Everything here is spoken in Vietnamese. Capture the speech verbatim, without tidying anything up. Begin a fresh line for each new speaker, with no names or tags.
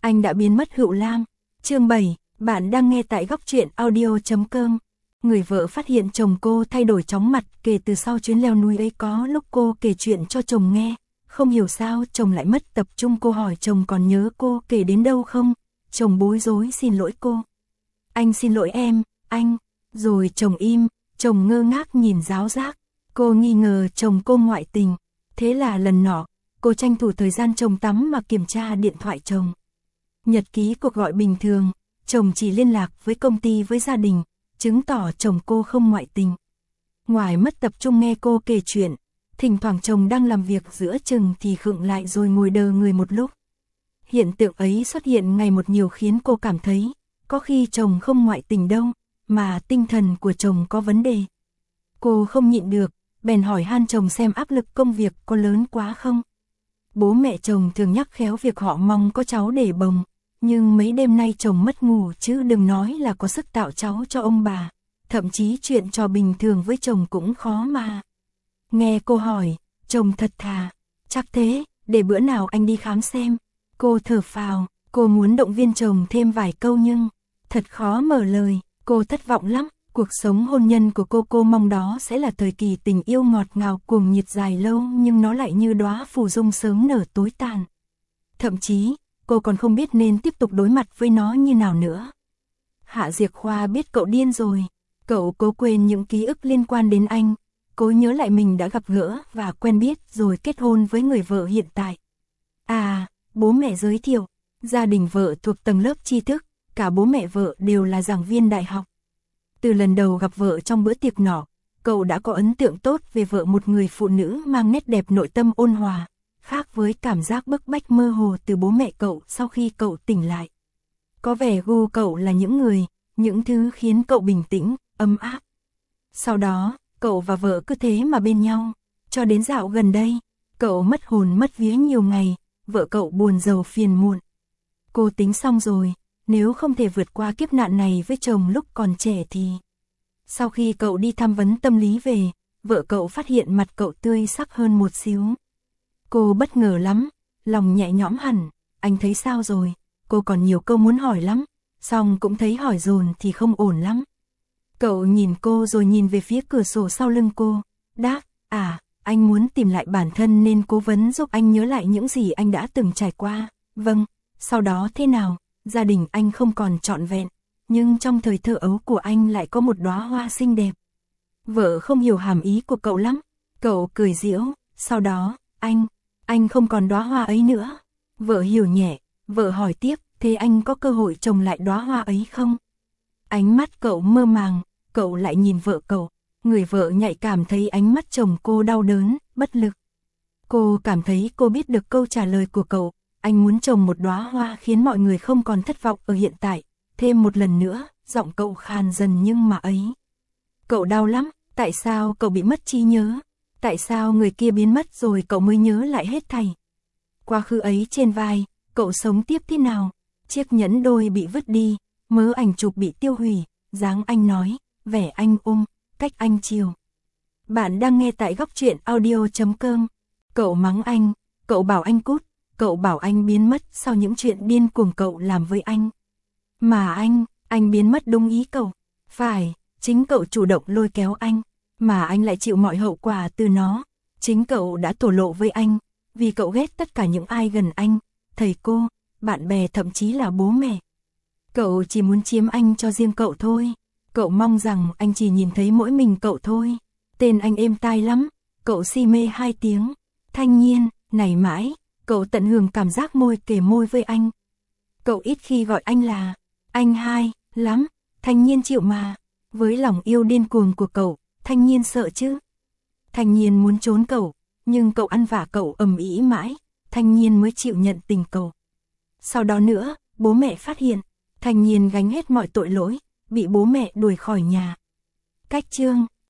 Anh đã biến mất Hữu Lam. Chương bảy, bạn đang nghe tại góc truyện audio chấm com. Người vợ phát hiện chồng cô thay đổi chóng mặt kể từ sau chuyến leo núi ấy. Có lúc cô kể chuyện cho chồng nghe, không hiểu sao chồng lại mất tập trung. Cô hỏi chồng còn nhớ cô kể đến đâu không? Chồng bối rối xin lỗi cô. Anh xin lỗi em, anh. Rồi chồng im, chồng ngơ ngác nhìn giáo giác. Cô nghi ngờ chồng cô ngoại tình. Thế là lần nọ, cô tranh thủ thời gian chồng tắm mà kiểm tra điện thoại chồng. Nhật ký cuộc gọi bình thường, chồng chỉ liên lạc với công ty với gia đình, chứng tỏ chồng cô không ngoại tình. Ngoài mất tập trung nghe cô kể chuyện, thỉnh thoảng chồng đang làm việc giữa chừng thì khựng lại rồi ngồi đờ người một lúc. Hiện tượng ấy xuất hiện ngày một nhiều khiến cô cảm thấy, có khi chồng không ngoại tình đâu, mà tinh thần của chồng có vấn đề. Cô không nhịn được, bèn hỏi han chồng xem áp lực công việc có lớn quá không. Bố mẹ chồng thường nhắc khéo việc họ mong có cháu để bồng, nhưng mấy đêm nay chồng mất ngủ chứ đừng nói là có sức tạo cháu cho ông bà. Thậm chí chuyện trò bình thường với chồng cũng khó mà. Nghe cô hỏi, chồng thật thà, chắc thế, để bữa nào anh đi khám xem. Cô thở phào, cô muốn động viên chồng thêm vài câu nhưng thật khó mở lời, cô thất vọng lắm. Cuộc sống hôn nhân của cô cô mong đó sẽ là thời kỳ tình yêu ngọt ngào cuồng nhiệt dài lâu, nhưng nó lại như đóa phù dung sớm nở tối tàn. Thậm chí, cô còn không biết nên tiếp tục đối mặt với nó như nào nữa. Hạ Diệc Khoa biết cậu điên rồi, cậu cố quên những ký ức liên quan đến anh, cố nhớ lại mình đã gặp gỡ và quen biết rồi kết hôn với người vợ hiện tại. À, bố mẹ giới thiệu, gia đình vợ thuộc tầng lớp tri thức, cả bố mẹ vợ đều là giảng viên đại học. Từ lần đầu gặp vợ trong bữa tiệc nọ, cậu đã có ấn tượng tốt về vợ, một người phụ nữ mang nét đẹp nội tâm ôn hòa, khác với cảm giác bức bách mơ hồ từ bố mẹ cậu sau khi cậu tỉnh lại. Có vẻ gu cậu là những người, những thứ khiến cậu bình tĩnh, ấm áp. Sau đó, cậu và vợ cứ thế mà bên nhau, cho đến dạo gần đây, cậu mất hồn mất vía nhiều ngày, vợ cậu buồn rầu phiền muộn. Cô tính xong rồi, nếu không thể vượt qua kiếp nạn này với chồng lúc còn trẻ thì... Sau khi cậu đi tham vấn tâm lý về, vợ cậu phát hiện mặt cậu tươi sắc hơn một xíu. Cô bất ngờ lắm, lòng nhẹ nhõm hẳn. Anh thấy sao rồi? Cô còn nhiều câu muốn hỏi lắm, xong cũng thấy hỏi dồn thì không ổn lắm. Cậu nhìn cô rồi nhìn về phía cửa sổ sau lưng cô, đáp, à, anh muốn tìm lại bản thân nên cố vấn giúp anh nhớ lại những gì anh đã từng trải qua. Vâng, sau đó thế nào? Gia đình anh không còn trọn vẹn, nhưng trong thời thơ ấu của anh lại có một đóa hoa xinh đẹp. Vợ không hiểu hàm ý của cậu lắm, cậu cười giễu, sau đó, anh, anh không còn đóa hoa ấy nữa. Vợ hiểu nhẹ, vợ hỏi tiếp, thế anh có cơ hội trồng lại đóa hoa ấy không? Ánh mắt cậu mơ màng, cậu lại nhìn vợ cậu, người vợ nhạy cảm thấy ánh mắt chồng cô đau đớn, bất lực. Cô cảm thấy cô biết được câu trả lời của cậu. Anh muốn trồng một đóa hoa khiến mọi người không còn thất vọng ở hiện tại. Thêm một lần nữa, giọng cậu khàn dần nhưng mà ấy. Cậu đau lắm, tại sao cậu bị mất trí nhớ? Tại sao người kia biến mất rồi cậu mới nhớ lại hết thảy? Quá khứ ấy trên vai, cậu sống tiếp thế nào? Chiếc nhẫn đôi bị vứt đi, mớ ảnh chụp bị tiêu hủy, dáng anh nói, vẻ anh ôm, cách anh chiều. Bạn đang nghe tại góc truyện audio chấm com. Cậu mắng anh, cậu bảo anh cút. Cậu bảo anh biến mất sau những chuyện điên cuồng cậu làm với anh. Mà anh, anh biến mất đúng ý cậu. Phải, chính cậu chủ động lôi kéo anh, mà anh lại chịu mọi hậu quả từ nó. Chính cậu đã thổ lộ với anh, vì cậu ghét tất cả những ai gần anh, thầy cô, bạn bè thậm chí là bố mẹ. Cậu chỉ muốn chiếm anh cho riêng cậu thôi. Cậu mong rằng anh chỉ nhìn thấy mỗi mình cậu thôi. Tên anh êm tai lắm, cậu si mê hai tiếng. Thanh Nhiên, này mãi. Cậu tận hưởng cảm giác môi kề môi với anh. Cậu ít khi gọi anh là anh hai, lắm, Thanh Nhiên chịu mà. Với lòng yêu điên cuồng của cậu, Thanh Nhiên sợ chứ. Thanh Nhiên muốn trốn cậu, nhưng cậu ăn vạ cậu ầm ĩ mãi, Thanh Nhiên mới chịu nhận tình cậu. Sau đó nữa, bố mẹ phát hiện, Thanh Nhiên gánh hết mọi tội lỗi, bị bố mẹ đuổi khỏi nhà. Cách chương